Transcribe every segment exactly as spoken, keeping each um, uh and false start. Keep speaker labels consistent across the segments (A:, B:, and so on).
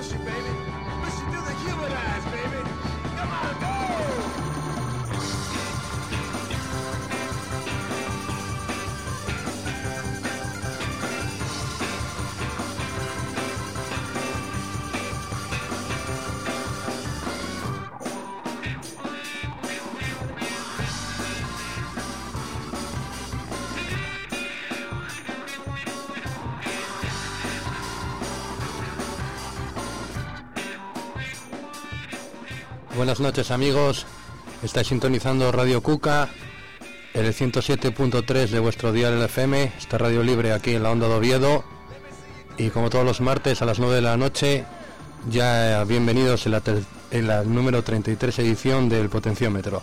A: push it, baby. Push it through the humanize, baby. Come on, go!
B: Buenas noches, amigos, estáis sintonizando Radio Cuca, el ciento siete punto tres de vuestro dial L F M, esta radio libre aquí en la Onda de Oviedo, y como todos los martes a las nueve de la noche, ya bienvenidos en la, ter- en la número treinta y tres edición del Potenciómetro.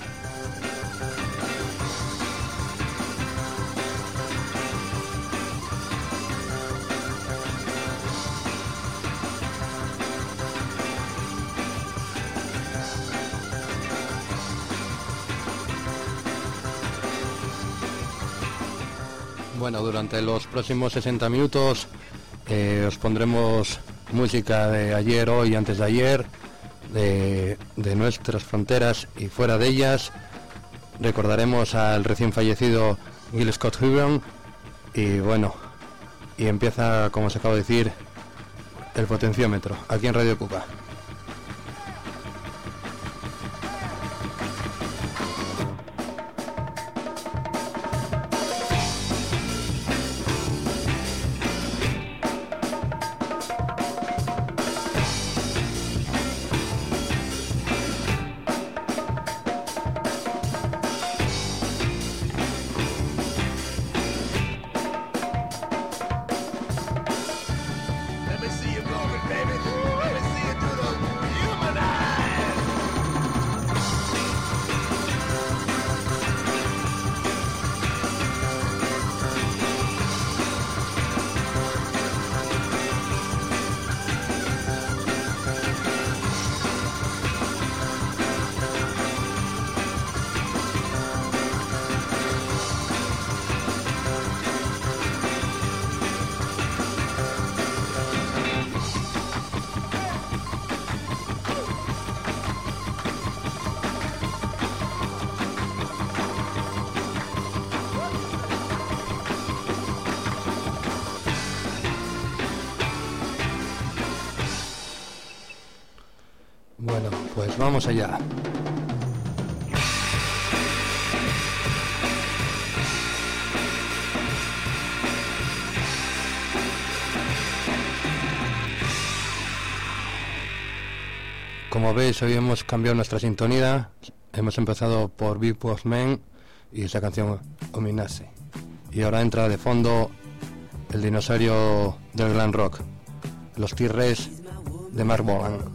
B: Bueno, durante los próximos sesenta minutos eh, os pondremos música de ayer, hoy y antes de ayer, de, de nuestras fronteras y fuera de ellas. Recordaremos al recién fallecido Gil Scott Heron y bueno, y empieza, como os acabo de decir, el Potenciómetro, aquí en Radio Cuca. Bueno, pues vamos allá. Como veis, hoy hemos cambiado nuestra sintonía. Hemos empezado por Big Boss Man y esa canción Ominase. Y ahora entra de fondo el dinosaurio del glam rock, los T-Rex de Mark Bolan.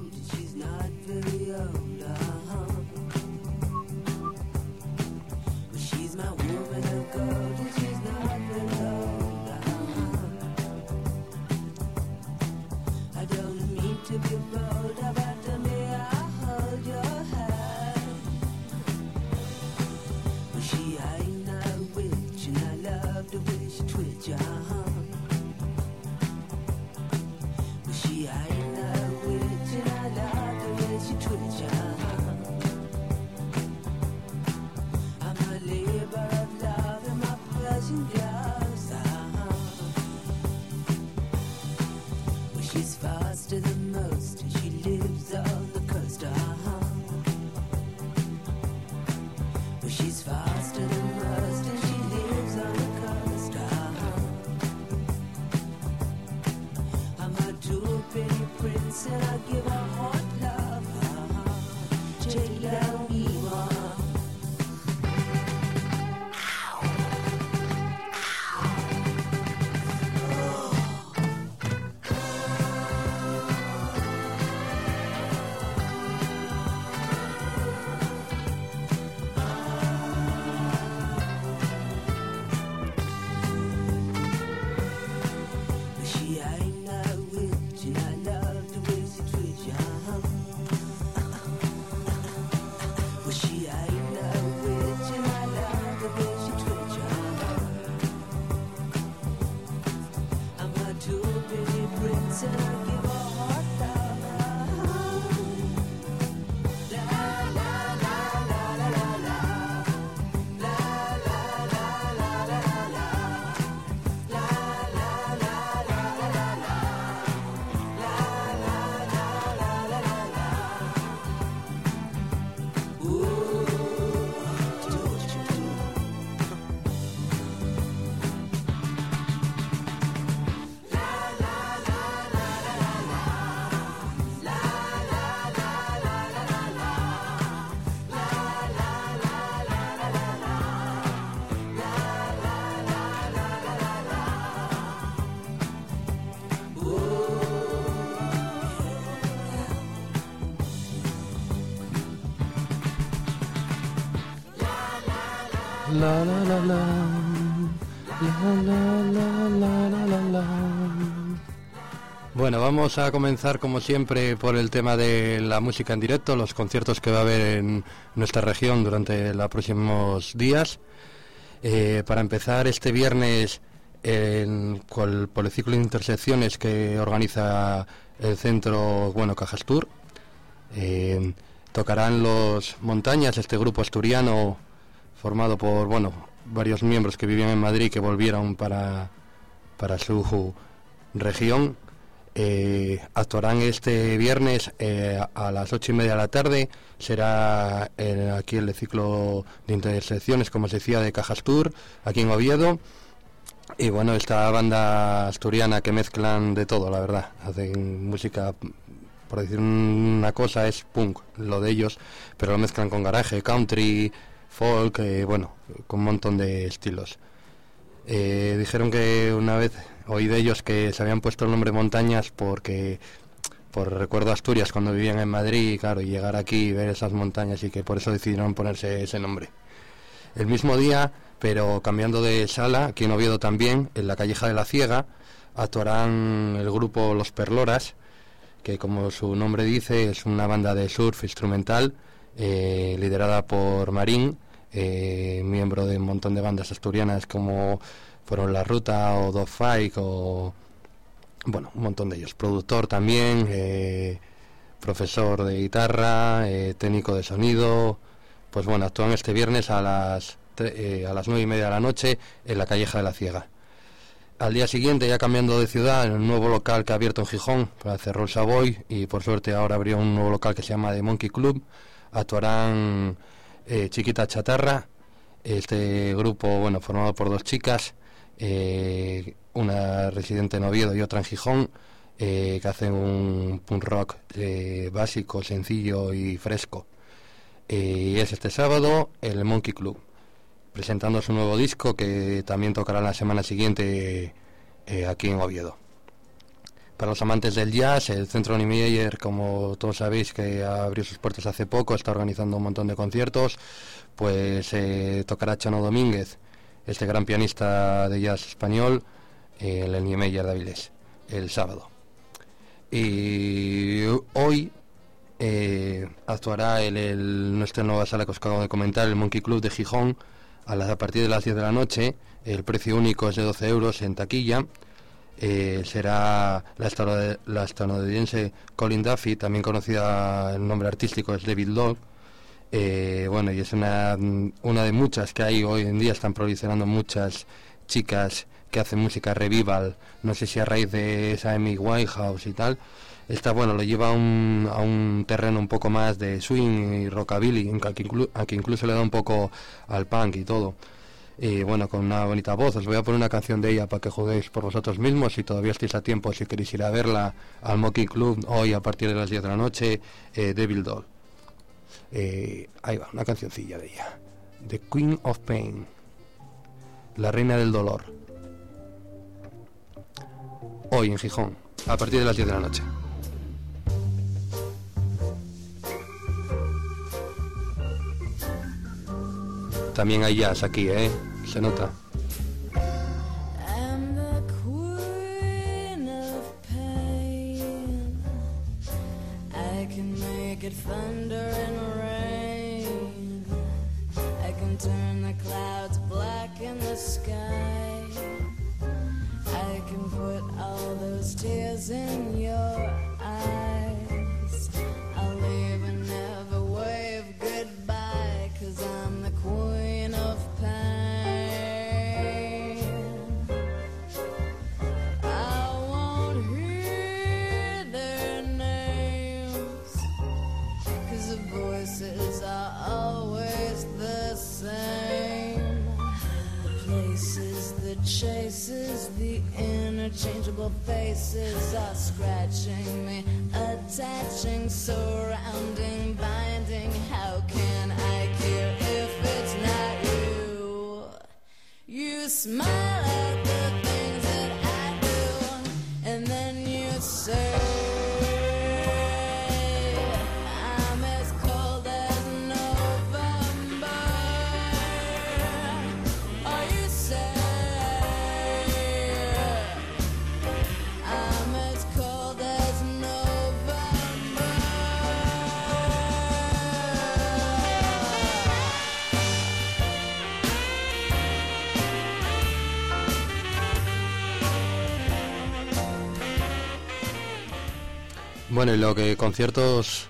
B: La la la la. La la la la la la la. Bueno, vamos a comenzar como siempre por el tema de la música en directo, los conciertos que va a haber en nuestra región durante los próximos días. Eh, para empezar, este viernes en, con el Policiclo de Intersecciones que organiza el centro, bueno, Cajastur, eh, tocarán los Montañas, este grupo asturiano formado por, bueno, varios miembros que vivían en Madrid que volvieron para, para su región. Eh, actuarán este viernes eh, a las ocho y media de la tarde. Será eh, aquí el ciclo de intersecciones, como se decía, de Cajastur, aquí en Oviedo. Y bueno, esta banda asturiana que mezclan de todo, la verdad. Hacen música, por decir una cosa, es punk, lo de ellos, pero lo mezclan con garaje, country, folk, eh, bueno, con un montón de estilos. Eh, dijeron que una vez oí de ellos que se habían puesto el nombre Montañas porque por recuerdo Asturias cuando vivían en Madrid, y claro, y llegar aquí y ver esas montañas, y que por eso decidieron ponerse ese nombre. El mismo día, pero cambiando de sala, aquí en Oviedo también, en la Calleja de la Ciega, actuarán el grupo Los Perloras, que como su nombre dice es una banda de surf instrumental eh, liderada por Marín, eh, miembro de un montón de bandas asturianas como fueron La Ruta o Dog Fight o bueno, un montón de ellos, productor también, eh, profesor de guitarra, eh, técnico de sonido. Pues bueno, actúan este viernes a las eh, a las nueve y media de la noche en la Calleja de la Ciega. Al día siguiente, ya cambiando de ciudad, en un nuevo local que ha abierto en Gijón, para cerró el Savoy, y por suerte ahora abrió un nuevo local que se llama The Monkey Club, actuarán eh, Chiquita Chatarra, este grupo, bueno, formado por dos chicas, eh, una residente en Oviedo y otra en Gijón, eh, que hacen un punk rock eh, básico, sencillo y fresco. Eh, y es este sábado el Monkey Club, presentando su nuevo disco que también tocará la semana siguiente eh, aquí en Oviedo. Para los amantes del jazz, el Centro Niemeyer, como todos sabéis, que abrió sus puertas hace poco, está organizando un montón de conciertos, pues eh, tocará Chano Domínguez, este gran pianista de jazz español, eh, el Niemeyer de Avilés, el sábado. Y hoy eh, actuará en el, nuestra nueva sala que os acabo de comentar, el Monkey Club de Gijón, a, las, a partir de las diez de la noche. El precio único es de doce euros en taquilla. Eh, será la, estadounidense, la estadounidense Colin Duffy, también conocida, el nombre artístico es David Dog. Eh, bueno, y es una, una de muchas que hay hoy en día, están proliferando muchas chicas que hacen música revival, no sé si a raíz de esa Amy Winehouse y tal. Esta, bueno, lo lleva a un, a un terreno un poco más de swing y rockabilly, que, inclu, que incluso le da un poco al punk y todo. Y bueno, con una bonita voz. Os voy a poner una canción de ella para que juguéis por vosotros mismos, si todavía estáis a tiempo, si queréis ir a verla al Monkey Club hoy a partir de las diez de la noche, eh, Devil Doll. Eh, ahí va, una cancioncilla de ella, The Queen of Pain, la reina del dolor, hoy en Gijón a partir de las diez de la noche. También hay jazz aquí, eh, se nota.
C: It thunder and rain. I can turn the clouds black in the sky. I can put all those tears in your eyes. I'll leave and never wave goodbye, 'cause I'm the queen of pain. I won't hear their names, 'cause the voices are always the same. The places, the chases, the interchangeable faces are scratching me, attaching, surrounding, binding. How can I care if it's not you? You smile at the things that I do, and then you say I'm as cold as November.
B: Bueno, y lo que conciertos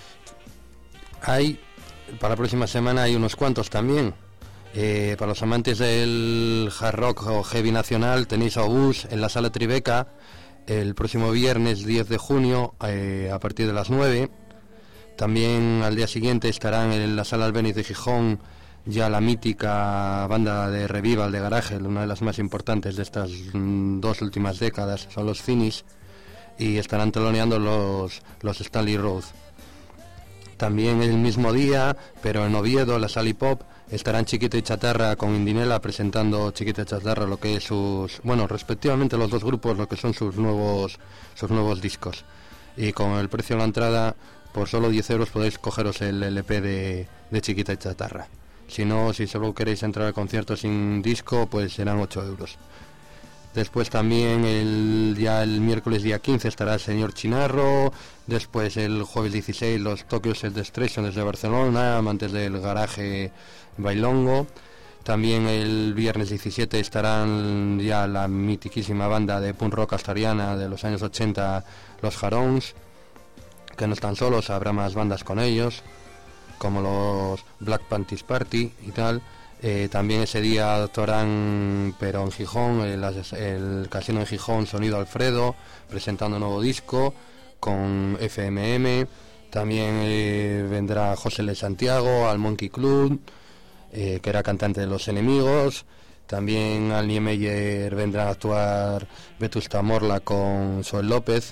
B: hay para la próxima semana hay unos cuantos también. Eh, para los amantes del hard rock o heavy nacional tenéis a Obús en la Sala Tribeca el próximo viernes diez de junio eh, a partir de las nueve. También al día siguiente estarán en la Sala Albéniz de Gijón ya la mítica banda de revival de garaje, una de las más importantes de estas mm, dos últimas décadas, son los Finish, y estarán teloneando los, los Stanley Road. También el mismo día, pero en Oviedo, en la Sala Hip Hop, estarán Chiquita y Chatarra con Indinela presentando Chiquita y Chatarra, lo que es sus, bueno, respectivamente los dos grupos, lo que son sus nuevos, sus nuevos discos. Y con el precio de la entrada, por solo diez euros podéis cogeros el L P de, de Chiquita y Chatarra. Si no, si solo queréis entrar al concierto sin disco, pues serán ocho euros. Después también el, ya el miércoles día quince estará el señor Chinarro. Después el jueves dieciséis los Tokyo Set Destruction desde Barcelona, amantes del garaje bailongo. También el viernes diecisiete estarán ya la mitiquísima banda de punk rock asturiana de los años ochenta, los Jarons, que no están solos, habrá más bandas con ellos, como los Black Panties Party y tal. Eh, también ese día actuarán, pero en Gijón, el, el casino en Gijón, Sonido Alfredo, presentando un nuevo disco con F M M. También eh, vendrá José Le Santiago al Monkey Club, eh, que era cantante de Los Enemigos. También al Niemeyer vendrá a actuar Vetusta Morla con Soel López.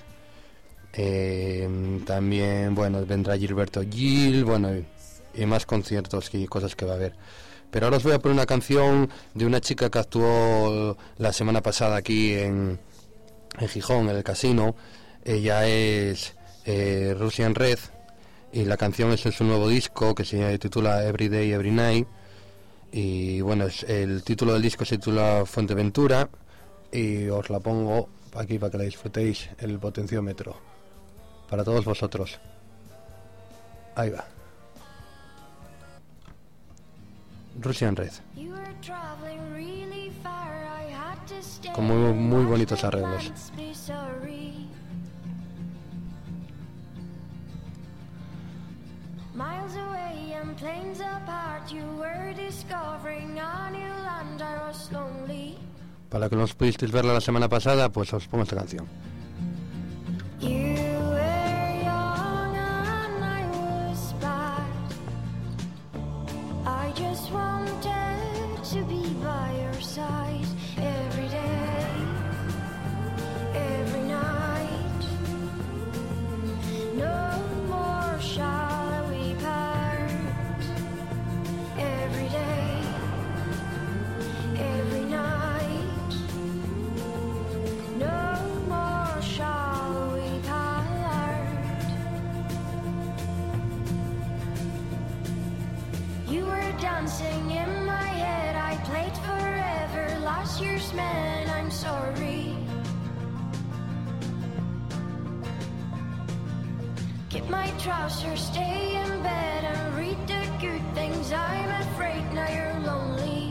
B: Eh, también, bueno, vendrá Gilberto Gil, bueno, y, y más conciertos y cosas que va a haber. Pero ahora os voy a poner una canción de una chica que actuó la semana pasada aquí en, en Gijón, en el casino. Ella es eh, Russian Red, y la canción es en su nuevo disco que se titula Every Day, Every Night. Y bueno, es, el título del disco se titula Fuenteventura, y os la pongo aquí para que la disfrutéis, el potenciómetro, para todos vosotros. Ahí va. Russian Red, con muy, muy bonitos arreglos.
D: Miles away and planes apart, you were discovering a new land. I was lonely.
B: Para que no os pudisteis verla la semana pasada, pues os pongo esta canción.
D: You were young and I was bad. I just wanted to be by your side every day, every night. No more shall we part. Every day, every night. No more shall we part. You were dancing in my head, I played forever, last year's man, I'm sorry. Get my trousers, stay in bed and read the good things, I'm afraid now you're lonely.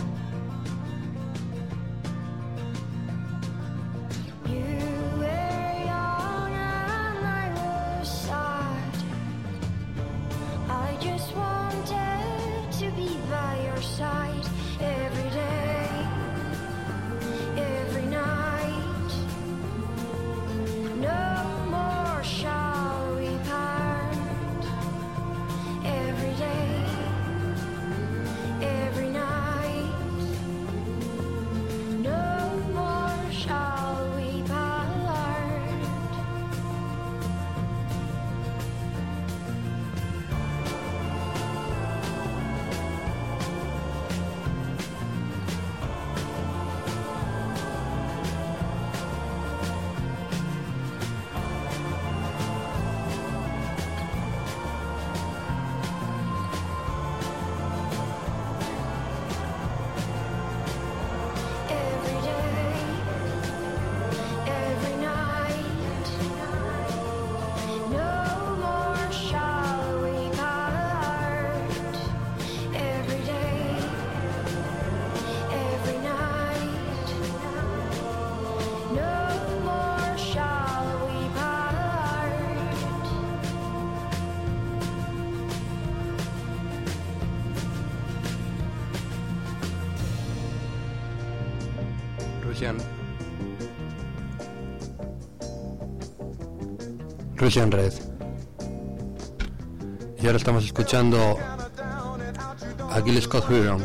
D: You were young and I was sad. I just wanted to be by your side every day, every night. No more shall we part. Every day,
B: Russian Russian Red. Y ahora estamos escuchando a Gil Scott-Heron.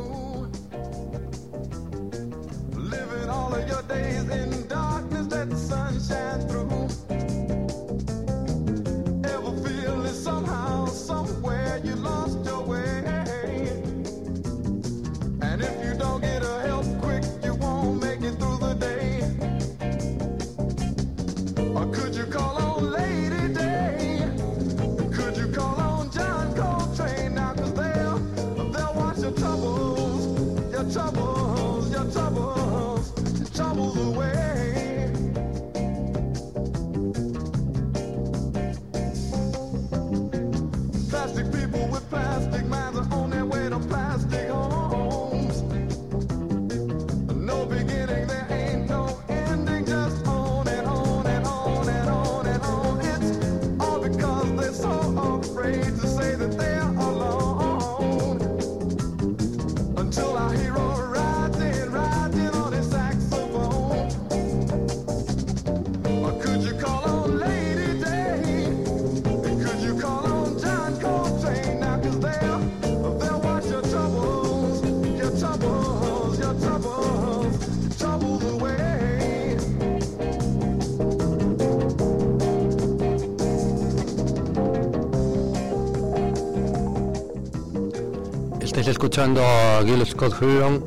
B: Estáis escuchando a Gil Scott-Heron,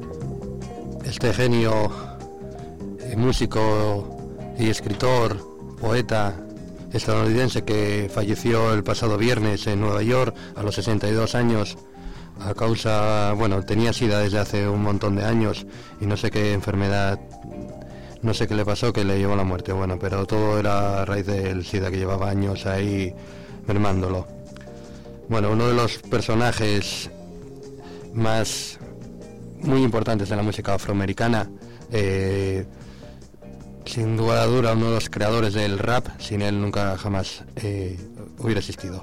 B: este genio, eh, músico y escritor, poeta estadounidense que falleció el pasado viernes en Nueva York a los sesenta y dos años a causa, bueno, tenía SIDA desde hace un montón de años y no sé qué enfermedad, no sé qué le pasó que le llevó a la muerte, bueno, pero todo era a raíz del SIDA que llevaba años ahí mermándolo. Bueno, uno de los personajes más muy importantes de la música afroamericana, eh, sin duda dura uno de los creadores del rap, sin él nunca jamás eh, hubiera existido.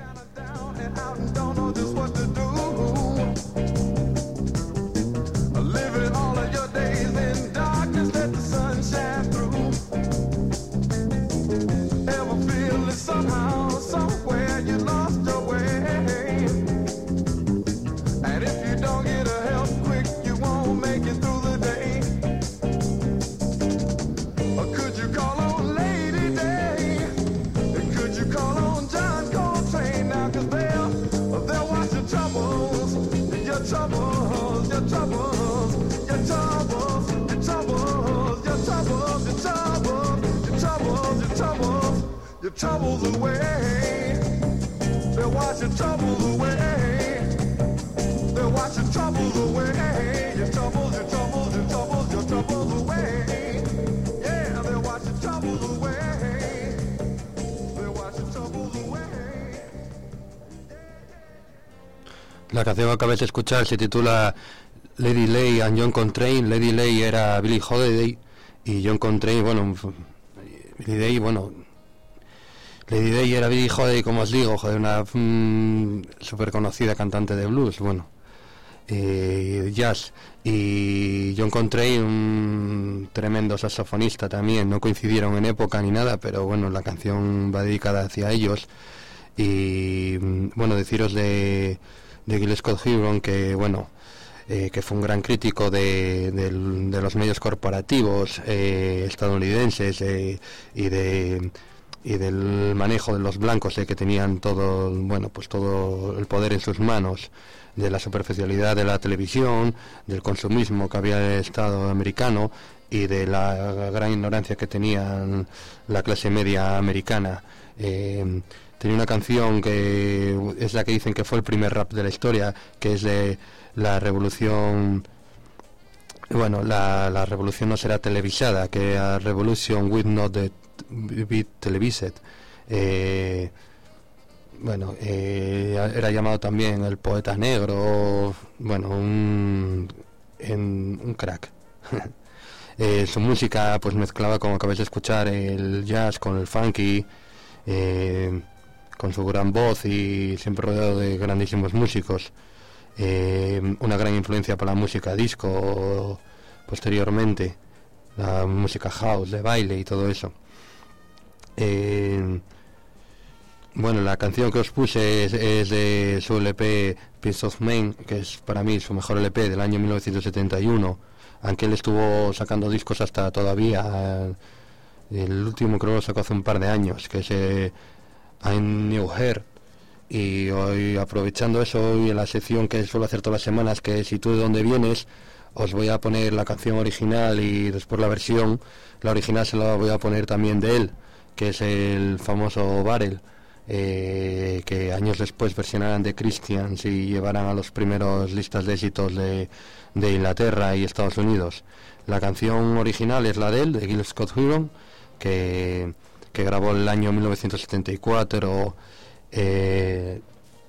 A: Your troubles away. They'll wash your troubles away. They'll wash your troubles away. Your troubles, your troubles, your troubles, your troubles away. Yeah, they'll wash your troubles away. They'll wash your troubles away.
B: La canción que acabáis de escuchar se titula Lady Lay and John Coltrane. Lady Lay era Billie Holiday y John Coltrane, bueno, Billie Lay, bueno, Lady Day era Billie Holiday, como os digo, joder, una mmm, súper conocida cantante de blues, bueno, eh, jazz, y John Coltrane, un tremendo saxofonista también. No coincidieron en época ni nada, pero bueno, la canción va dedicada hacia ellos. Y bueno, deciros de, de Gil Scott-Heron que, bueno, eh, que fue un gran crítico de, de, de los medios corporativos eh, estadounidenses eh, y de... y del manejo de los blancos, eh, que tenían todo, bueno, pues todo el poder en sus manos, de la superficialidad de la televisión, del consumismo que había en el Estado americano y de la gran ignorancia que tenían la clase media americana. Eh, tenía una canción que es la que dicen que fue el primer rap de la historia, que es de la revolución. Bueno, la, la revolución no será televisada, que a revolution with not the be televised. Eh, bueno, eh, era llamado también el poeta negro, bueno, un, en, un crack. eh, su música pues mezclaba, como acabáis de escuchar, el jazz con el funky, eh, con su gran voz y siempre rodeado de grandísimos músicos. Eh, una gran influencia para la música disco, posteriormente, la música house, de baile y todo eso. Eh, bueno, la canción que os puse es, es de su L P Peace of Mind, que es para mí su mejor L P del año mil novecientos setenta y uno, aunque él estuvo sacando discos hasta todavía. El último creo que lo sacó hace un par de años, que es eh, I'm New Her. Y hoy, aprovechando eso, hoy en la sección que suelo hacer todas las semanas, que es Si tú de dónde vienes, os voy a poner la canción original y después la versión. La original se la voy a poner también de él, que es el famoso Barrel, eh, que años después versionarán de Christians y llevarán a los primeros listas de éxitos de, de Inglaterra y Estados Unidos. La canción original es la de él, de Gil Scott Heron, que, que grabó en el año mil novecientos setenta y cuatro. Eh,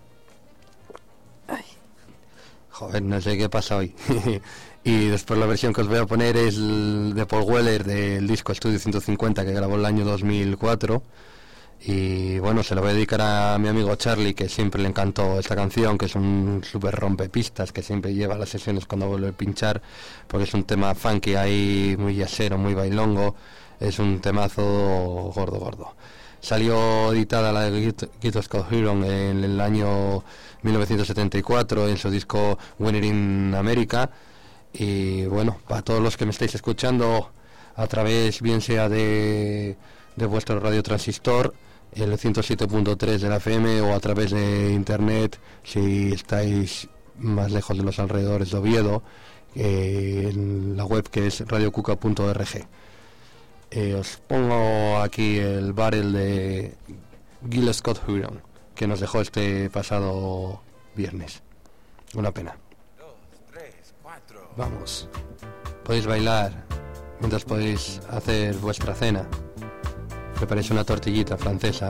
B: ay, joder, no sé qué pasa hoy. Y después la versión que os voy a poner es el de Paul Weller del disco Estudio ciento cincuenta, que grabó en el año dos mil cuatro. Y bueno, se lo voy a dedicar a mi amigo Charlie, que siempre le encantó esta canción, que es un súper rompepistas, que siempre lleva a las sesiones cuando vuelve a pinchar, porque es un tema funky ahí, muy yacero, muy bailongo. Es un temazo gordo, gordo. Salió editada la de Gil Scott Heron en el año mil novecientos setenta y cuatro en su disco Winner in America. Y bueno, para todos los que me estáis escuchando a través, bien sea de, de vuestro radio transistor, el ciento siete punto tres de la F M, o a través de internet, si estáis más lejos de los alrededores de Oviedo, eh, en la web que es radio cuca punto org. Eh, os pongo aquí el Barrel de Gil Scott Heron, que nos dejó este pasado viernes. Una pena.
A: Dos, tres, cuatro.
B: Vamos. Podéis bailar mientras podéis hacer vuestra cena. Preparéis una tortillita francesa,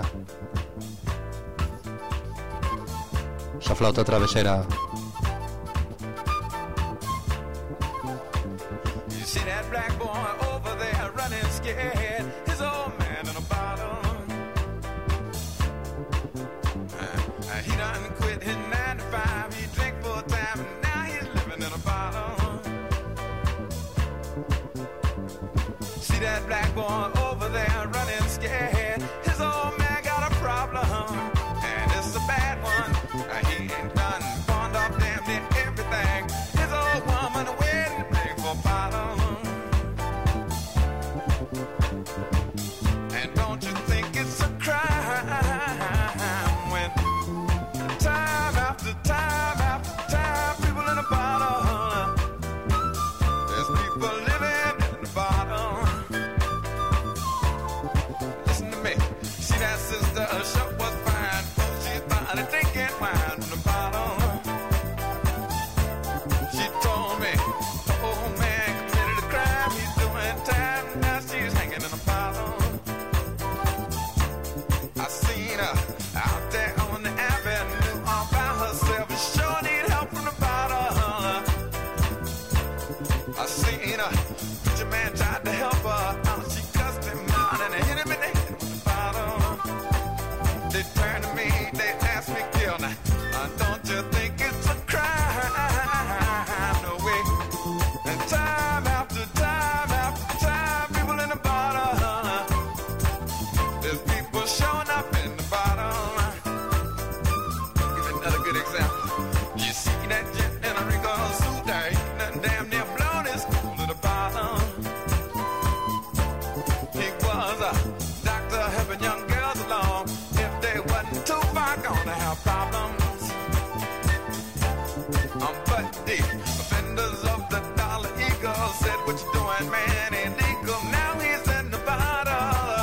B: esa flauta travesera.
A: You see that black boy over there running scared? His old man in a bottle. Uh, uh, he done quit his nine to five. He drank full time and now he's living in a bottle. See that black boy over there running scared? His old man got a problem, and it's a bad one. Uh, he ain't done pawned off damn near everything. His old woman waiting to bring for bottle. And don't you think it's a crime when time after time after time people in a bottle, there's people living in the bottle. Listen to me, see that sister, her show was fine, oh, she started drinking wine from the bottle. She told me, oh man committed a crime, he's doing time, now she's hanging in a bottle. I seen her out there on the avenue all by herself, and sure need help from the bottle. I seen her, preacher man tried to help her out, she cussed him out and hit him in the head with the bottle. They turned to me, they asked me, Gil, now, uh, don't you think it's a crime? No way. And time after time after time, people in the bottle, there's people showing up in the bottle. Give you another good example. You see that jet in a wrinkled suit there, ain't nothing damn near blown his cool to the bottom. He was a doctor helping young girls along. If they wasn't too far gonna have problems. Um, but the offenders of the Dollar Eagle said, what you doing, man, ain't legal. Now he's in the bottle.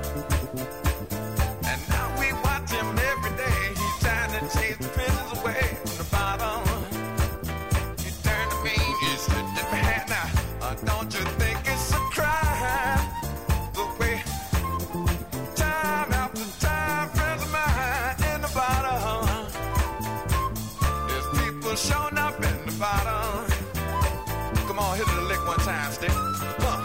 A: And now we watch him every day. He's trying to chase the prisoners away from the bottle. You turn to me, you slip in my hand now. Uh, don't you think it's a crime? The way time after time, friends of mine in the bottle. There's people showing up in the bottle. Come on, hit it a lick one time, stick. Huh.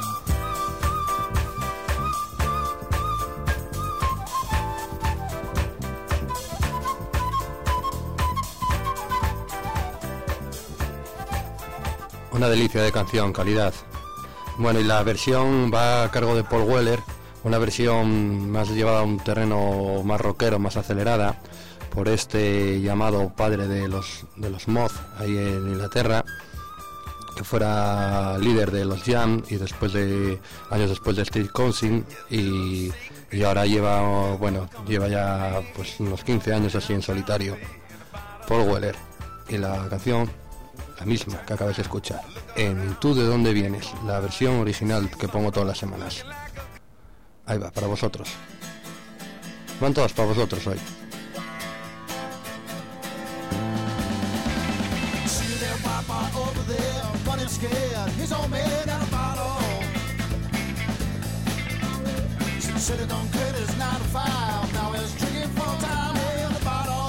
B: Una delicia de canción, calidad. Bueno, y la versión va a cargo de Paul Weller, una versión más llevada a un terreno más rockero, más acelerada, por este llamado padre de los de los Moth ahí en Inglaterra, que fuera líder de los Jam y después de años después de Steve Cousin y, y ahora lleva bueno lleva ya pues unos quince años así en solitario. Paul Weller, y la canción la misma que acabas de escuchar en Tú de dónde vienes, la versión original que pongo todas las semanas. Ahí va, para vosotros. Van todas para vosotros hoy.
E: Scared, he's all made out of bottle. Said he don't quit his nine to five. Now he's drinking full time in the bottle.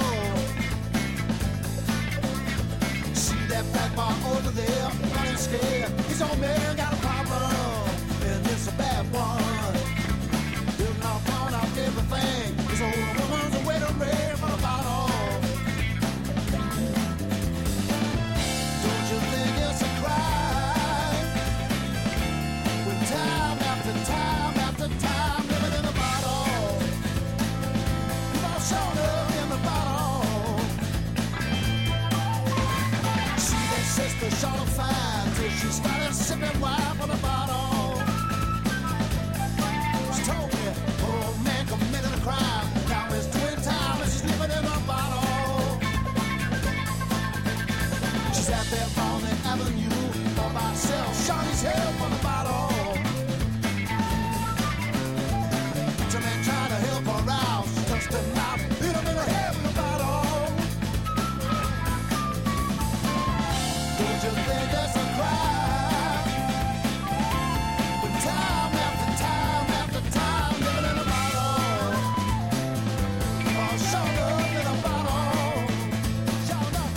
E: See that black bar over there, running scared. He's all made got a problem, and it's a bad one. He'll not pawn out everything. His old woman's a way to rave for the bottle. Don't you think it's a time after time after time, living in the bottle. You've all shown up in the bottle. See that sister shot a fire till she started sipping wine from the bottle. She told me, oh man committed a crime. Now it's twin time and she's living in the bottle. She's out there on the avenue all by herself, shot his head from the bottle. Trying to help her out, she touched him out, hit him in the head with a bottle. Don't you think that's a crime? When time after time after time, living in a bottle, all showed up in a bottle, showed up,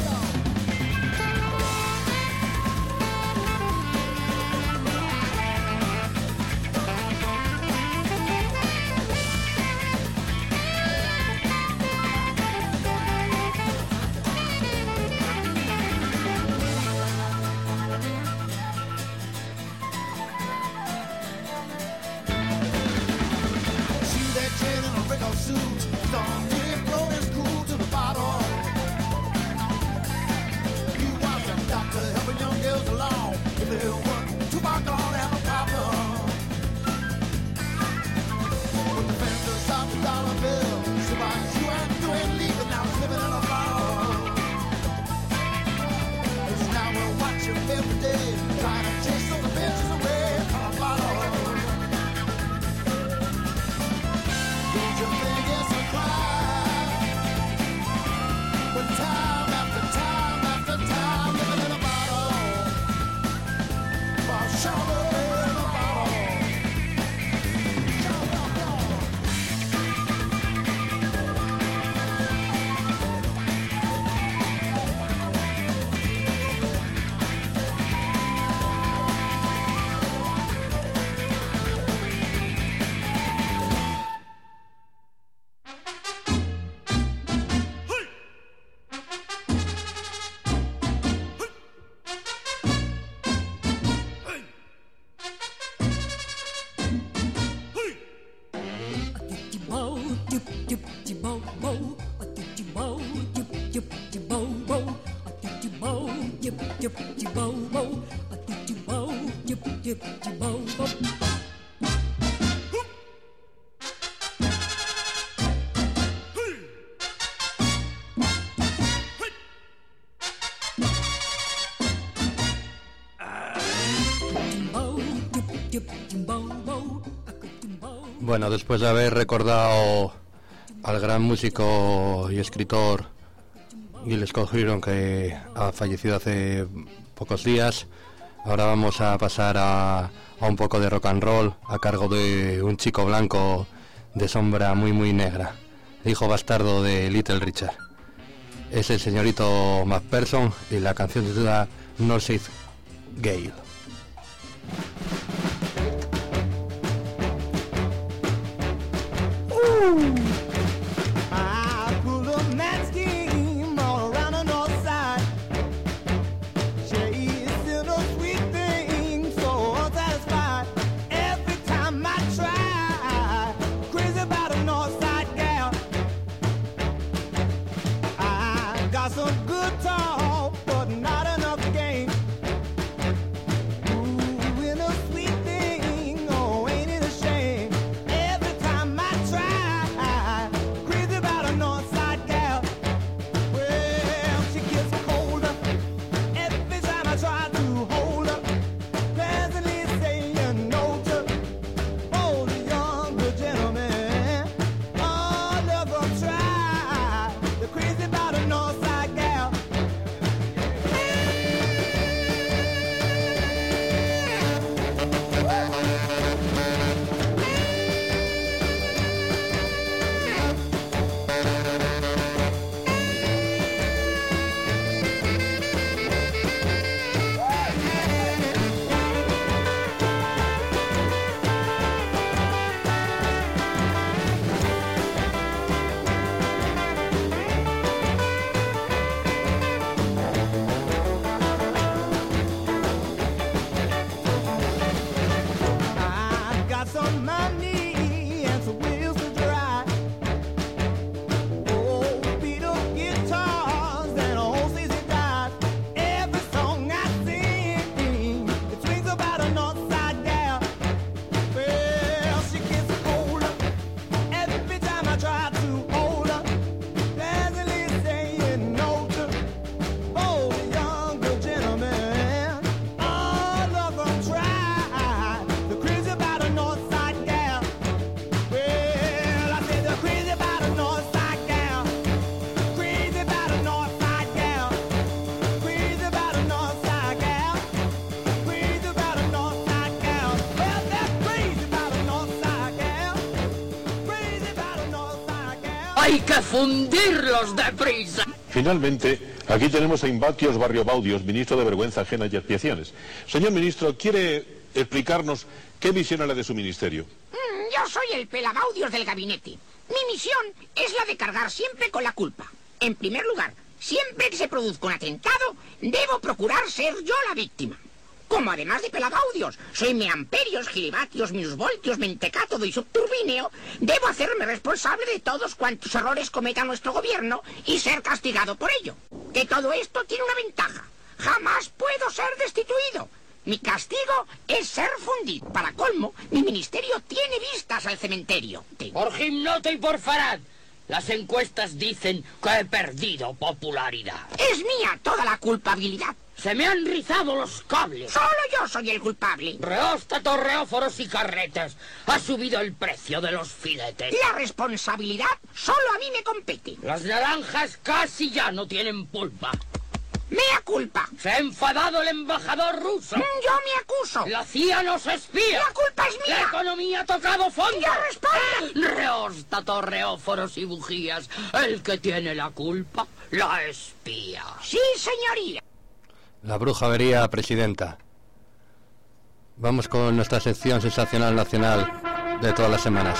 E: suit, don't really blow his cool to the bottle. He was a doctor helping young girls along. If they weren't too far gone, have a problem. When the fenders stop the dollar bill, so why you ain't doing leaving, now he's living in a bottle. Cause now we'll watch him every day, trying to chase all the bitches away from a bottle. Don't you think it's a crime? When time after time after time, living in a bottle, while showing in a bottle.
B: Bueno, después de haber recordado al gran músico y escritor Gil Scott-Heron, que ha fallecido hace pocos días, ahora vamos a pasar a, a un poco de rock and roll a cargo de un chico blanco de sombra muy muy negra, hijo bastardo de Little Richard. Es el señorito McPherson y la canción se titula North Gale.
E: I pulled up that scheme all around the north side. Chasing a sweet
F: ¡Hay que fundirlos deprisa!
G: Finalmente, aquí tenemos a Imbatios Barrio Baudios, ministro de Vergüenza Ajena y Expiaciones. Señor ministro, ¿quiere explicarnos qué misión es la de su ministerio?
H: Mm, yo soy el pelabaudios del gabinete. Mi misión es la de cargar siempre con la culpa. En primer lugar, siempre que se produzca un atentado, debo procurar ser yo la víctima. Como además de pelabaudios, soy meamperios, gilivatios, minusvoltios, mentecato y subturbíneo, debo hacerme responsable de todos cuantos errores cometa nuestro gobierno y ser castigado por ello. Que todo esto tiene una ventaja. Jamás puedo ser destituido. Mi castigo es ser fundido. Para colmo, mi ministerio tiene vistas al cementerio.
F: Por Gimnote y por Farad. Las encuestas dicen que he perdido popularidad.
H: Es mía toda la culpabilidad.
F: Se me han rizado los cables.
H: Solo yo soy el culpable.
F: Reóstatos, reóforos y carretas. Ha subido el precio de los filetes.
H: La responsabilidad solo a mí me compete.
F: Las naranjas casi ya no tienen pulpa.
H: Mea culpa.
F: Se ha enfadado el embajador ruso.
H: Yo me acuso.
F: La C I A nos espía.
H: La culpa es mía.
F: La economía ha tocado fondo.
H: Yo respondo.
F: Reóstatos, reóforos y bujías. El que tiene la culpa, la espía.
H: Sí, señoría.
B: La bruja vería presidenta. Vamos con nuestra sección sensacional nacional de todas las semanas.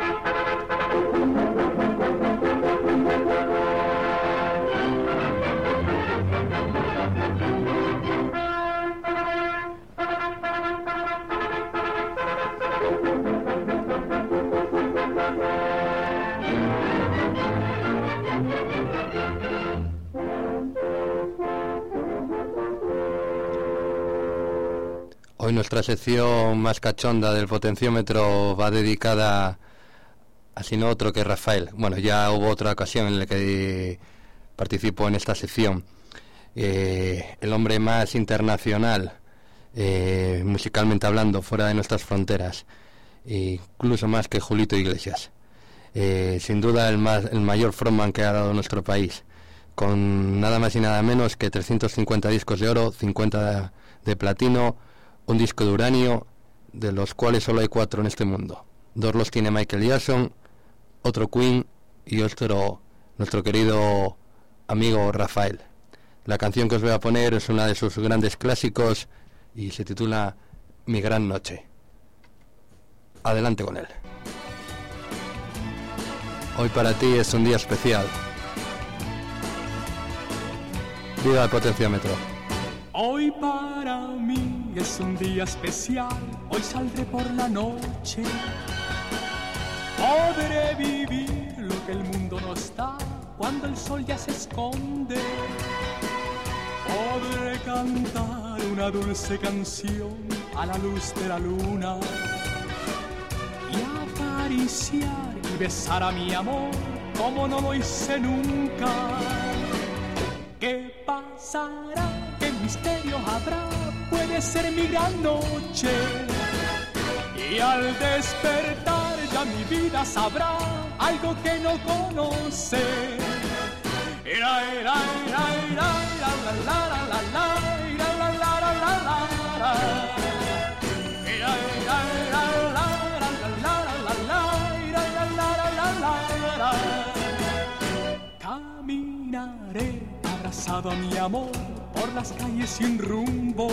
B: Hoy nuestra sección más cachonda del potenciómetro va dedicada a sino otro que Rafael. Bueno, ya hubo otra ocasión en la que participó en esta sección. Eh, el hombre más internacional, eh, musicalmente hablando, fuera de nuestras fronteras, incluso más que Julito Iglesias. Eh, sin duda el, más, el mayor frontman que ha dado nuestro país, con nada más y nada menos que trescientos cincuenta discos de oro, cincuenta de platino, un disco de uranio, de los cuales solo hay cuatro en este mundo. Dos los tiene Michael Jackson, otro Queen y otro nuestro querido amigo Rafael. La canción que os voy a poner es una de sus grandes clásicos y se titula Mi Gran Noche. Adelante con él. Hoy para ti es un día especial. Viva el potenciómetro.
I: Hoy para mí es un día especial, hoy saldré por la noche. Podré vivir lo que el mundo nos da cuando el sol ya se esconde. Podré cantar una dulce canción a la luz de la luna y acariciar y besar a mi amor como no lo hice nunca. ¿Qué pasará? ¿Qué misterio habrá? Puede ser mi gran noche. Y al despertar ya mi vida sabrá algo que no conoce. Caminaré abrazado a mi amor por las calles sin rumbo.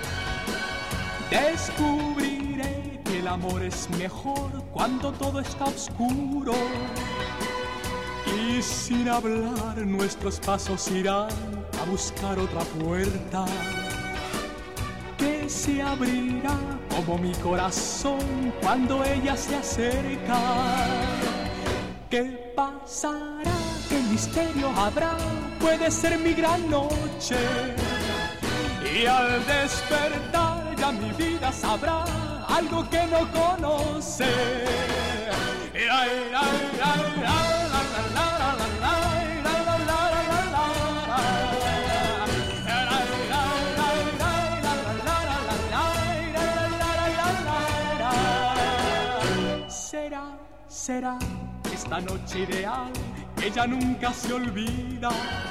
I: Descubriré que el amor es mejor cuando todo está oscuro. Y sin hablar nuestros pasos irán a buscar otra puerta que se abrirá como mi corazón cuando ella se acerca. ¿Qué pasará? ¿Qué misterio habrá? Puede ser mi gran noche. Y al despertar ya mi vida sabrá algo que no conoce. Será, será esta noche ideal, ella nunca se olvida.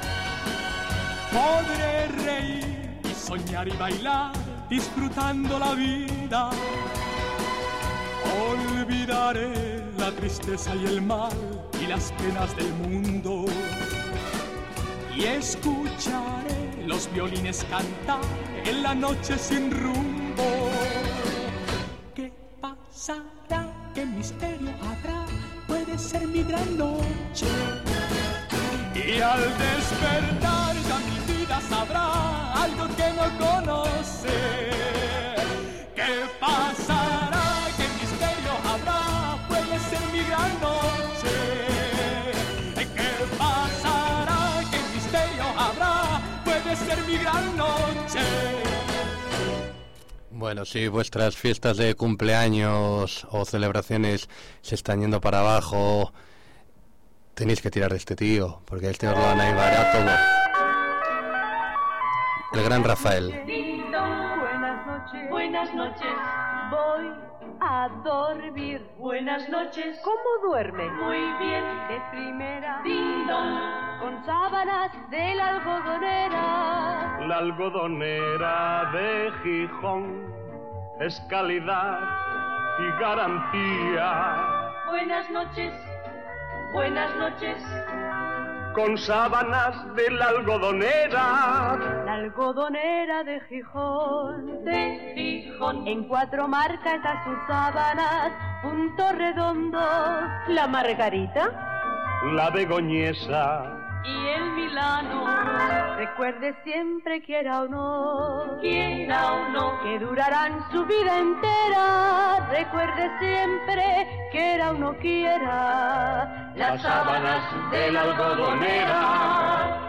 I: Podré reír y soñar y bailar, disfrutando la vida. Olvidaré la tristeza y el mal y las penas del mundo. Y escucharé los violines cantar en la noche sin rumbo. ¿Qué pasará? ¿Qué misterio habrá? Puede ser mi gran noche. Y al despertar ya mi vida sabrá algo que no conoce. ¿Qué pasará? ¿Qué misterio habrá? Puede ser mi gran noche. ¿Qué pasará? ¿Qué misterio habrá? Puede ser mi gran noche.
B: Bueno, si vuestras fiestas de cumpleaños o celebraciones se están yendo para abajo, tenéis que tirar de este tío, porque este os lo van a llevar a todo. El gran Rafael.
J: Buenas noches, buenas noches, voy a dormir. Buenas noches, ¿cómo duerme? Muy bien, de primera, ding dong, con sábanas de la algodonera.
K: La algodonera de Gijón es calidad y garantía.
J: Buenas noches, buenas noches,
K: con sábanas de la algodonera.
J: la algodonera de Gijón, de Gijón, en cuatro marcas está sus sábanas, punto redondo, la margarita,
K: La begoñesa
J: y el Milano. Recuerde siempre, quiera o no, quiera o no, que durarán su vida entera. Recuerde siempre, quiera o no quiera,
K: las sábanas de la algodonera.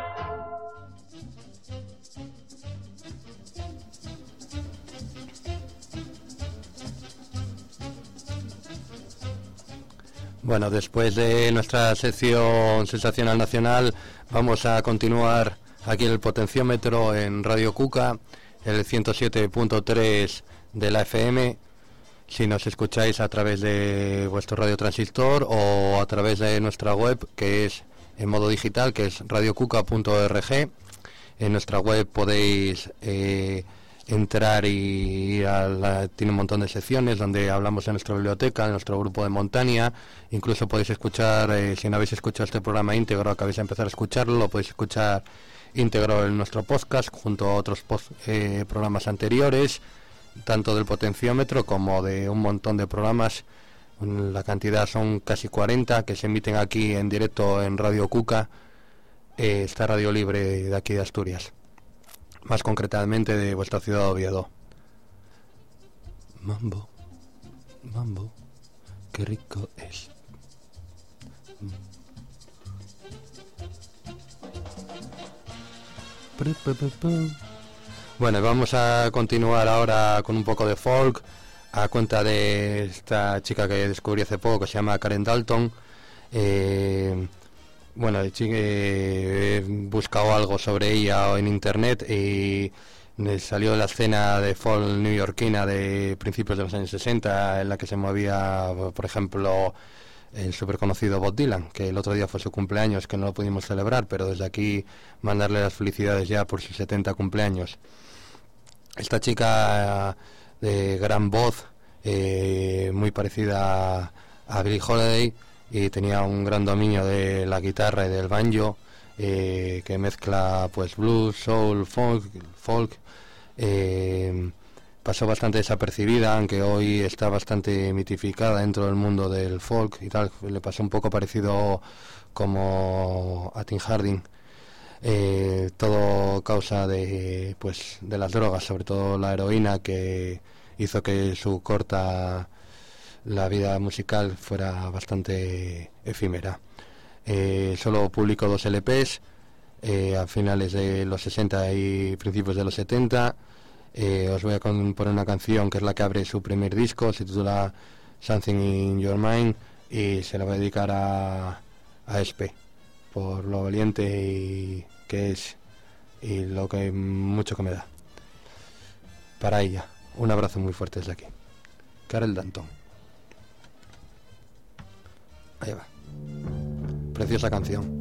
B: Bueno, después de nuestra sección Sensacional Nacional, vamos a continuar aquí en el potenciómetro en Radio Cuca, el ciento siete punto tres de la F M, si nos escucháis a través de vuestro radiotransistor o a través de nuestra web, que es en modo digital, que es radio cuca punto org. En nuestra web podéis eh, entrar y ir a la, tiene un montón de secciones donde hablamos de nuestra biblioteca, de nuestro grupo de Montania. Incluso podéis escuchar, eh, si no habéis escuchado este programa íntegro, acabáis de empezar a escucharlo, lo podéis escuchar íntegro en nuestro podcast junto a otros post, eh, programas anteriores, tanto del potenciómetro como de un montón de programas. La cantidad son casi cuarenta que se emiten aquí en directo en Radio Cuca, eh, esta radio libre de aquí de Asturias, más concretamente de vuestra ciudad de Oviedo. Mambo, mambo, qué rico es. Bueno, vamos a continuar ahora con un poco de folk, a cuenta de esta chica que descubrí hace poco, que se llama Karen Dalton. Eh, bueno, he buscado algo sobre ella en internet y me salió la escena de folk neoyorquina de principios de los años sesenta, en la que se movía, por ejemplo, el súper conocido Bob Dylan, que el otro día fue su cumpleaños, que no lo pudimos celebrar, pero desde aquí mandarle las felicidades ya por sus setenta cumpleaños. Esta chica de gran voz, eh, muy parecida a, a Billie Holiday, y tenía un gran dominio de la guitarra y del banjo, eh, que mezcla pues blues, soul, folk, folk. Eh, pasó bastante desapercibida, aunque hoy está bastante mitificada dentro del mundo del folk y tal. Le pasó un poco parecido como a Tim Harding. Eh, todo causa de pues de las drogas, sobre todo la heroína, que hizo que su corta la vida musical fuera bastante efímera. Eh, solo publicó dos L Pes eh, a finales de los sesenta y principios de los setenta. Eh, os voy a poner una canción que es la que abre su primer disco, se titula Something in Your Mind, y se la voy a dedicar a, a Espe por lo valiente y que es y lo que mucho que me da. Para ella, un abrazo muy fuerte desde aquí. Karen Dalton. Ahí va. Preciosa canción.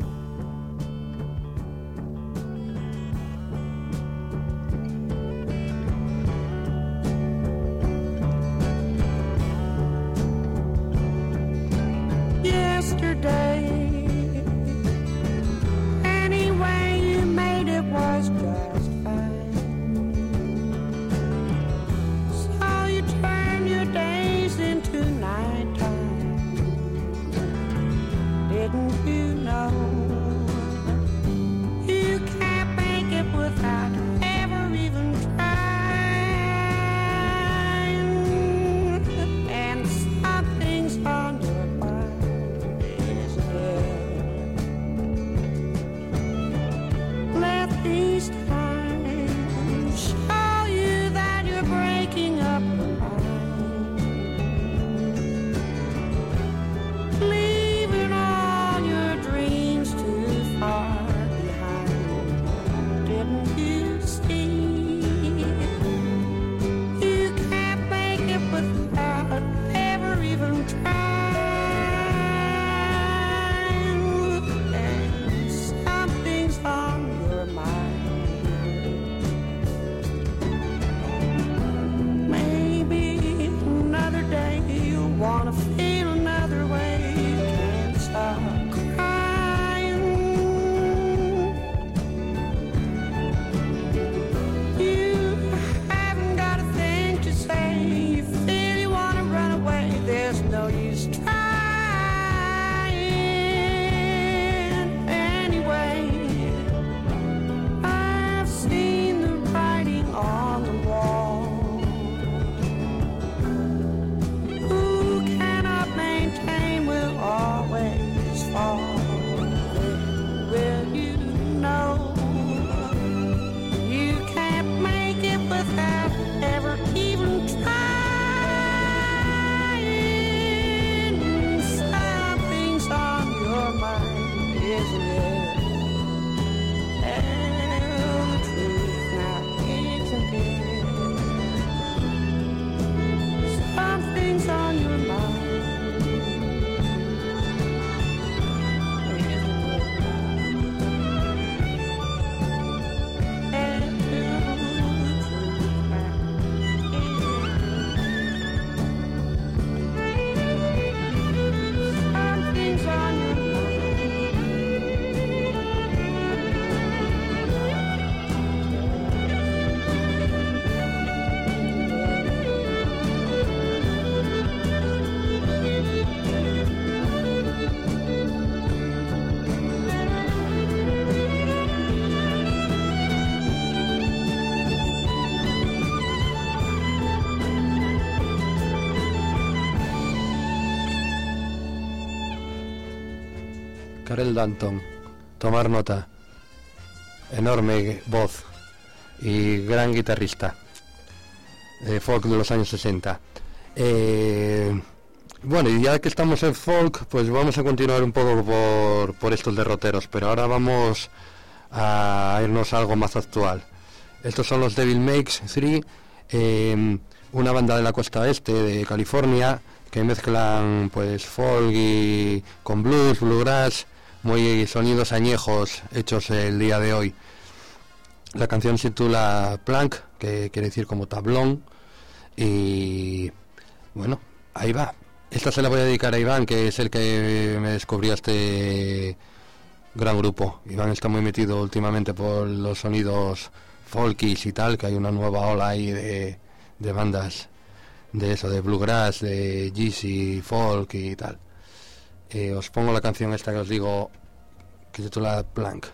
B: Karel Danton, tomar nota, enorme voz y gran guitarrista de folk de los años sesenta. Eh, bueno, y ya que estamos en folk, pues vamos a continuar un poco por, por estos derroteros, pero ahora vamos a irnos a algo más actual. Estos son los Devil Makes tres, eh, una banda de la costa este de California que mezclan pues folk y con blues, bluegrass, muy sonidos añejos hechos el día de hoy. La canción se titula Plank, que quiere decir como tablón, y bueno, ahí va. Esta se la voy a dedicar a Iván, que es el que me descubrió este gran grupo. Iván está muy metido últimamente por los sonidos folkies y tal, que hay una nueva ola ahí de, de bandas de eso, de bluegrass, de Jeezy, folk y tal. Eh, os pongo la canción esta que os digo, que se titula Plank.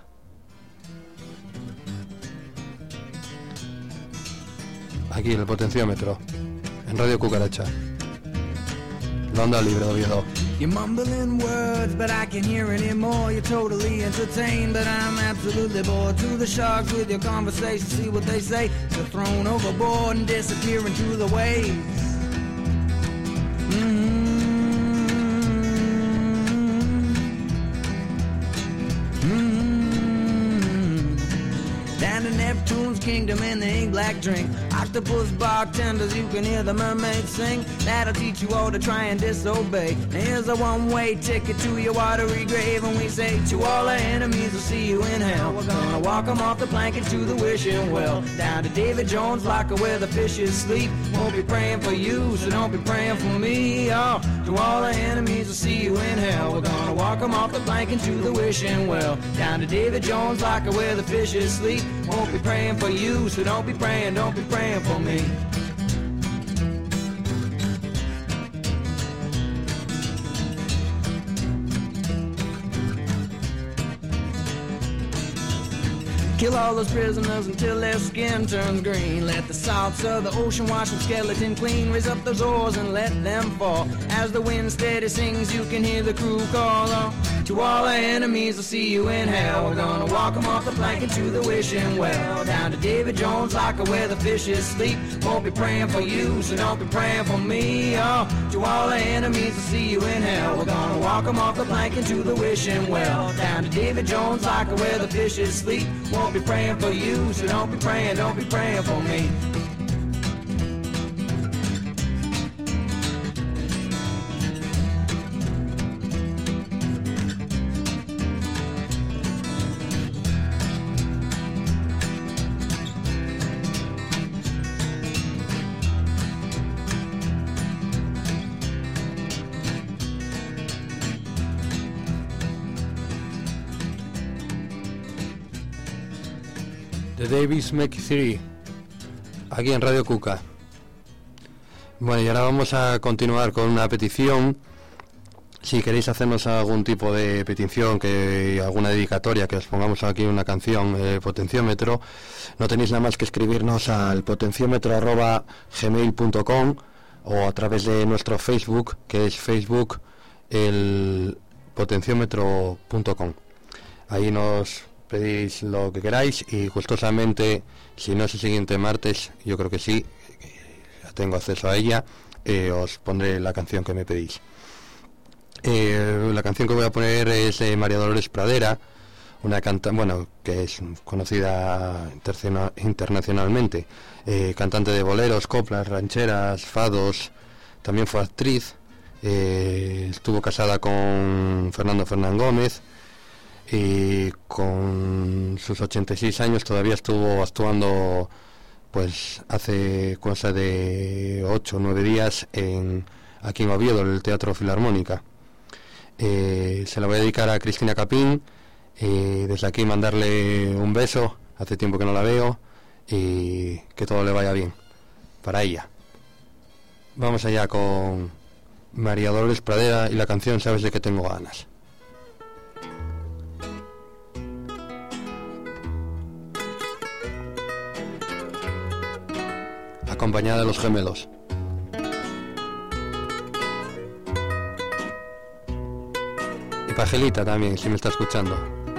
B: Aquí en el potenciómetro, en Radio Cucaracha, la onda libre de Oviedo.
L: You're mumbling words, but I can hear anymore. You're totally entertained, but I'm absolutely bored. To the sharks with your conversation, see what they say. You're thrown overboard and disappear into the waves. Mm-hmm. Down to Neptune's kingdom in the ink black drink. Octopus bartenders, you can hear the mermaids sing. That'll teach you all to try and disobey. Now here's a one-way ticket to your watery grave. And we say to all our enemies, we'll see you in hell. We're gonna walk them off the plank into the wishing well. Down to David Jones' locker where the fishes sleep. Won't be praying for you, so don't be praying for me. Oh, to all our enemies, we'll see you in hell. We're gonna walk them off the plank into the wishing well. Down to David Jones' locker where the fishes sleep. Won't be praying for you, so don't be praying, don't be praying for me. Kill all those prisoners until their skin turns green. Let the salts of the ocean wash them skeleton clean. Raise up those oars and let them fall. As the wind steady sings, you can hear the crew call on. To all our enemies, we'll see you in hell. We're gonna walk them off the plank into the wishing well. Down to David Jones' locker where the fishes sleep. Won't be praying for you, so don't be praying for me. Oh, to all our enemies, we'll see you in hell. We're gonna walk them off the plank into the wishing well. Down to David Jones' locker where the fishes sleep. Won't be praying for you, so don't be praying, don't be praying for me.
B: The Davis Make tres, aquí en Radio Cuca. Bueno, y ahora vamos a continuar con una petición. Si queréis hacernos algún tipo de petición, que alguna dedicatoria, que os pongamos aquí una canción, eh, potenciómetro, no tenéis nada más que escribirnos al potenciómetro arroba gmail punto com o a través de nuestro Facebook, que es Facebook el potenciómetro punto com. Ahí nos pedís lo que queráis y gustosamente, si no es el siguiente martes, yo creo que sí, ya tengo acceso a ella, eh, os pondré la canción que me pedís. Eh, la canción que voy a poner es de María Dolores Pradera, una cantante, bueno, que es conocida interna- internacionalmente, eh, cantante de boleros, coplas, rancheras, fados, también fue actriz, eh, estuvo casada con Fernando Fernán Gómez, y con sus ochenta y seis años todavía estuvo actuando, pues hace cosa de ocho o nueve días en, aquí en Oviedo, en el Teatro Filarmónica. Eh, se la voy a dedicar a Cristina Capín, y desde aquí mandarle un beso, hace tiempo que no la veo, y que todo le vaya bien para ella. Vamos allá con María Dolores Pradera y la canción Sabes de qué tengo ganas. Acompañada de los gemelos. Y para Gelita también, si me está escuchando.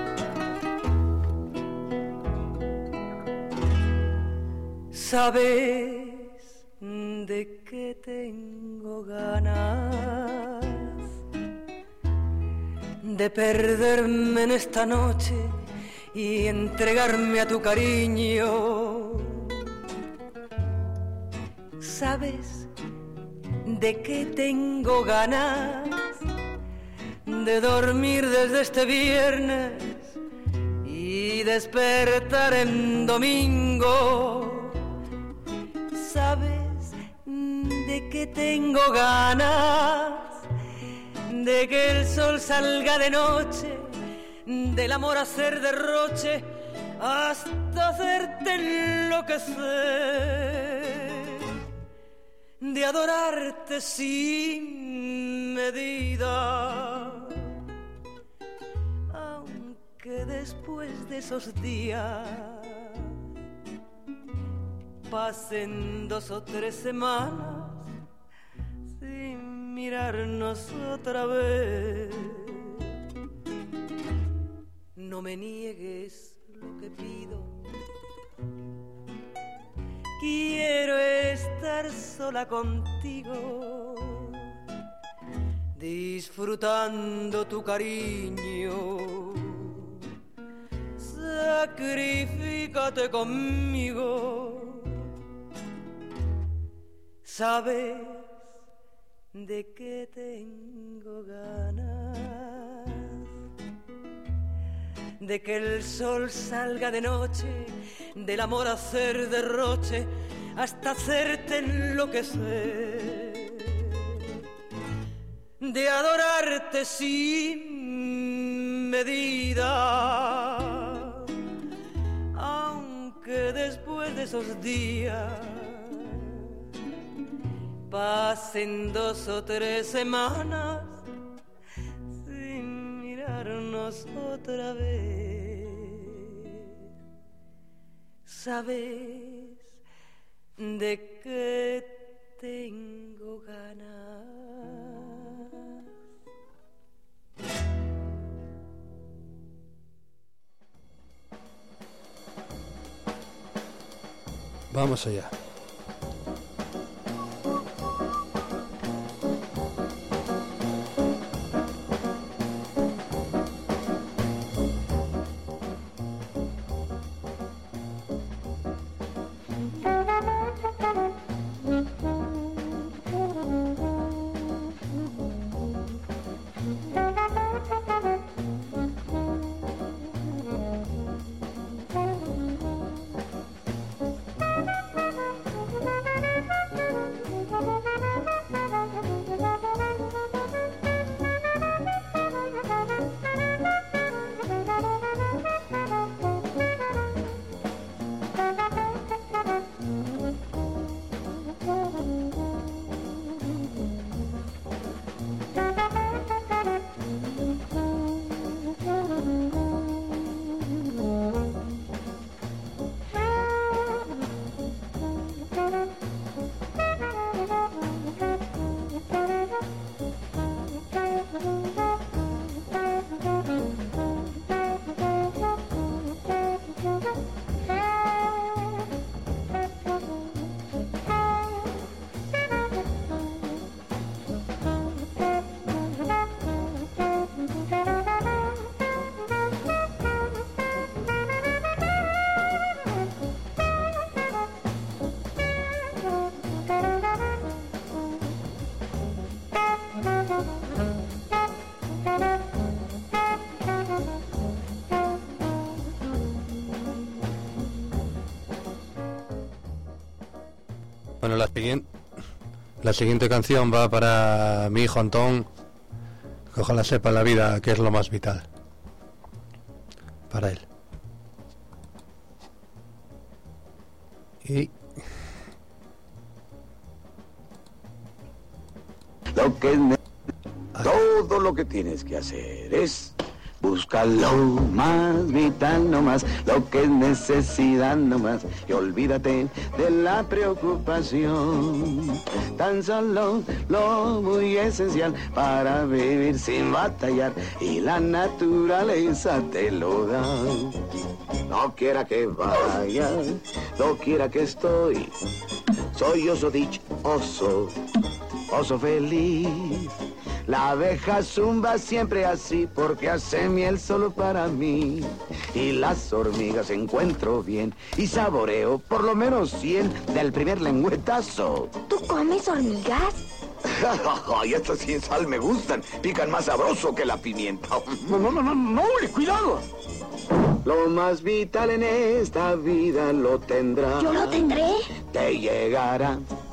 M: Sabes de qué tengo ganas, de perderme en esta noche y entregarme a tu cariño. Sabes de qué tengo ganas, de dormir desde este viernes y despertar en domingo. Sabes de que tengo ganas, de que el sol salga de noche, del amor hacer derroche, hasta hacerte enloquecer, de adorarte sin medida, aunque después de esos días pasen dos o tres semanas sin mirarnos otra vez. No me niegues lo que pido, quiero estar sola contigo, disfrutando tu cariño. Sacrifícate conmigo. Sabes de qué tengo ganas, de que el sol salga de noche, del amor hacer derroche, hasta hacerte enloquecer, de adorarte sin medida, aunque después de esos días pasen dos o tres semanas sin mirarnos otra vez. Sabes de qué tengo ganas.
B: Vamos allá. Bueno, la siguiente, la siguiente canción va para mi hijo Antón, que ojalá sepa la vida que es lo más vital para él. Y
N: lo que ne- todo lo que tienes que hacer es Busca lo más vital nomás, lo que es necesidad nomás, y olvídate de la preocupación. Tan solo lo muy esencial para vivir sin batallar, y la naturaleza te lo da. No quiera que vaya, no quiera que estoy, soy oso dichoso, oso feliz. La abeja zumba siempre así porque hace miel solo para mí. Y las hormigas encuentro bien y saboreo por lo menos cien del primer lengüetazo.
D: ¿Tú comes hormigas?
N: Ay, estas sin sal me gustan. Pican más sabroso que la pimienta. No, no, no, no, no, cuidado. Lo más vital en esta vida lo tendrás.
D: ¿Yo lo tendré?
N: Te llegará.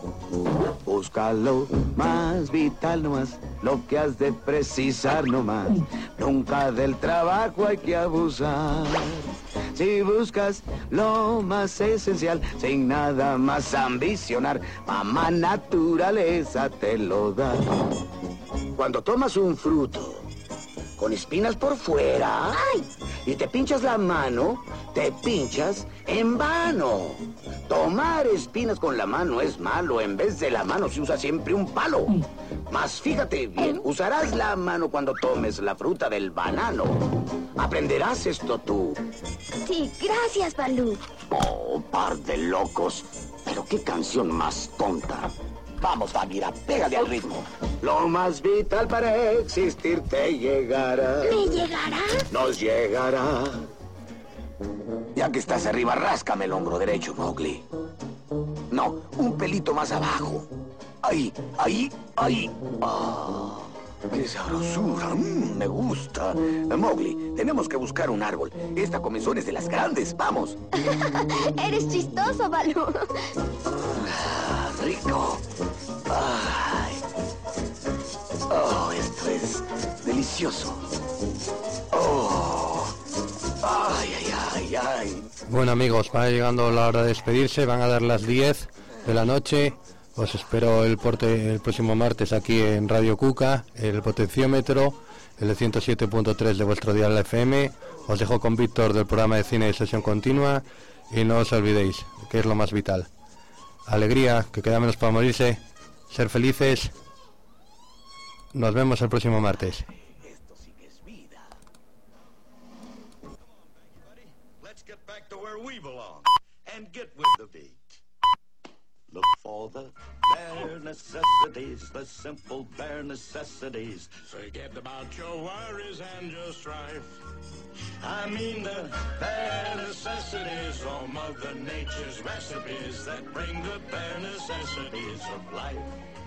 N: Búscalo más vital nomás, lo que has de precisar nomás. Nunca del trabajo hay que abusar. Si buscas lo más esencial, sin nada más ambicionar, mamá naturaleza te lo da. Cuando tomas un fruto con espinas por fuera, ¡ay!, y te pinchas la mano, te pinchas en vano. Tomar espinas con la mano es malo. En vez de la mano se usa siempre un palo. Mas fíjate bien, usarás la mano cuando tomes la fruta del banano. ¿Aprenderás esto tú?
D: Sí, gracias, Balú.
N: Oh, par de locos. Pero qué canción más tonta. Vamos, Bagira, pégale al ritmo. Lo más vital para existir te llegará.
D: ¿Me llegará?
N: Nos llegará. Ya que estás arriba, ráscame el hombro derecho, Mowgli. No, un pelito más abajo. Ahí, ahí, ahí. Ah, qué sabrosura. Mm, me gusta. Mowgli, tenemos que buscar un árbol. Esta comezón es de las grandes. Vamos.
D: Eres chistoso, Balú.
N: Ah, rico. Ay. Oh, esto es delicioso. Oh. Ay, ay, ay, ay.
B: Bueno, amigos, va llegando la hora de despedirse. Van a dar las diez de la noche. Os espero el, porte, el próximo martes aquí en Radio Cuca, el potenciómetro, el ciento siete punto tres de vuestro dial F M. Os dejo con Víctor del programa de cine de sesión continua. Y no os olvidéis, que es lo más vital. Alegría, que queda menos para morirse. Ser felices. Nos vemos el próximo martes.
O: We belong and get with the beat. Look for the bare necessities, the simple bare necessities. Forget about your worries and your strife. I mean the bare necessities, all Mother Nature's recipes that bring the bare necessities of life.